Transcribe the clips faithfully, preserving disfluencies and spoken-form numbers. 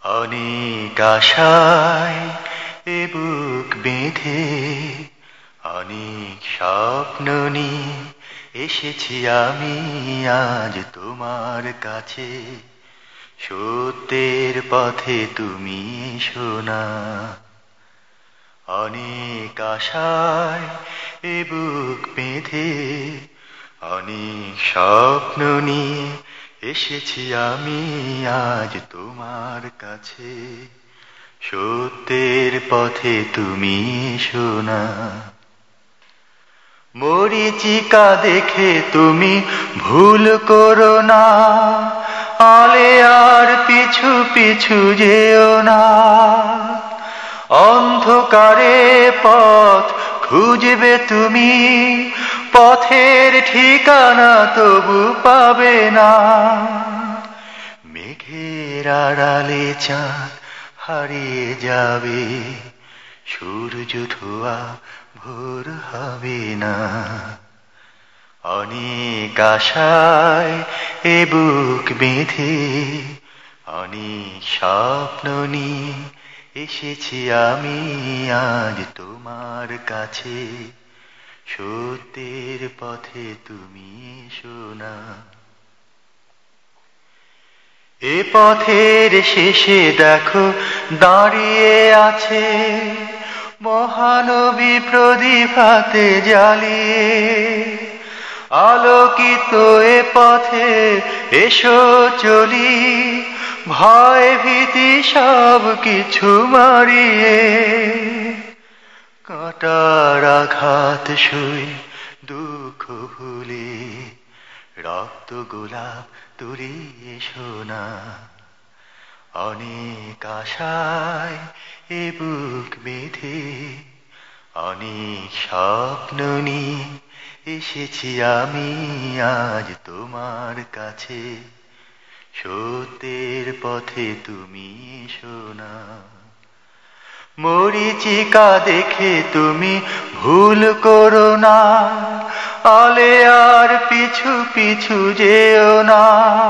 অনেক আশায় এ বুক বেঁধে অনেক স্বপ্ন নিয়ে এসেছি আমি আজ তোমার কাছে। সত্যের পথে তুমি এসো না। অনেক আশায় এ বুক বেঁধে অনেক স্বপ্ন নিয়ে এসেছি আমি আজ তোমার কাছে। সত্যের পথে তুমি এসো না। মরীচিকা দেখে তুমি ভুল করো না, আলেয়ার পিছু পিছু যেও না। অন্ধকারে পথ খুঁজবে তুমি, পথের ঠিকানা তবু পাবে না। মেঘের আড়ালে চাঁদ হারিয়ে যাবে, সূর্য ধোয়া ভোর হবে না। অনেক আশায় এ বুক বেঁধে অনেক স্বপ্ন নিয়ে এসেছি আমি আজ তোমার কাছে। সত্যের পথে তুমি এসো না। এ পথের শেষে দেখো দাঁড়িয়ে আছে মহানবী প্রদীপ হাতে জ্বালিয়ে। আলোকিত এ পথে এসো চলি, ভয় ভীতি সব কিছু মারিয়ে। কাঁটার আঘাত সই দুঃখ ভুলে রক্ত গোলাপ তুলি এসো না। অনেক আশায় এ বুক বেঁধে অনেক স্বপ্ন নিয়ে এসেছি আমি আজ তোমার কাছে। সত্যের পথে তুমি এসো না। মরীচিকা দেখে তুমি ভুল করো না, আলেয়ার পিছু পিছু যেও না।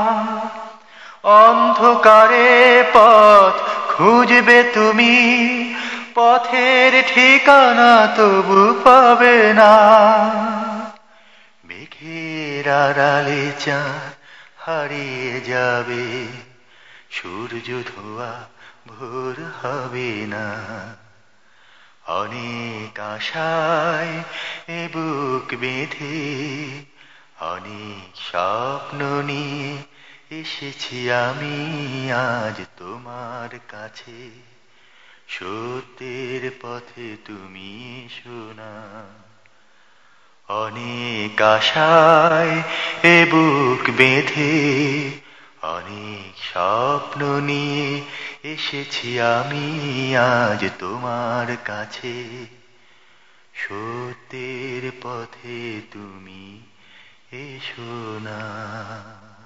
অন্ধকারে পথ খুঁজবে তুমি, পথের ঠিকানা তবু পাবে না। মেঘের আড়ালে চাঁদ হারিয়ে যাবে, সূর্য ধোয়া ভোর হবে না। অনেক আশায় এ বুক বেঁধে অনেক স্বপ্ন নিয়ে এসেছি আমি আজ তোমার কাছে। সত্যের পথে তুমি এসো না। অনেক আশায় এ বুক বেঁধে অনেক স্বপ্ন নিয়ে এসেছি আমি আজ তোমার কাছে। সত্যের পথে তুমি এসো না।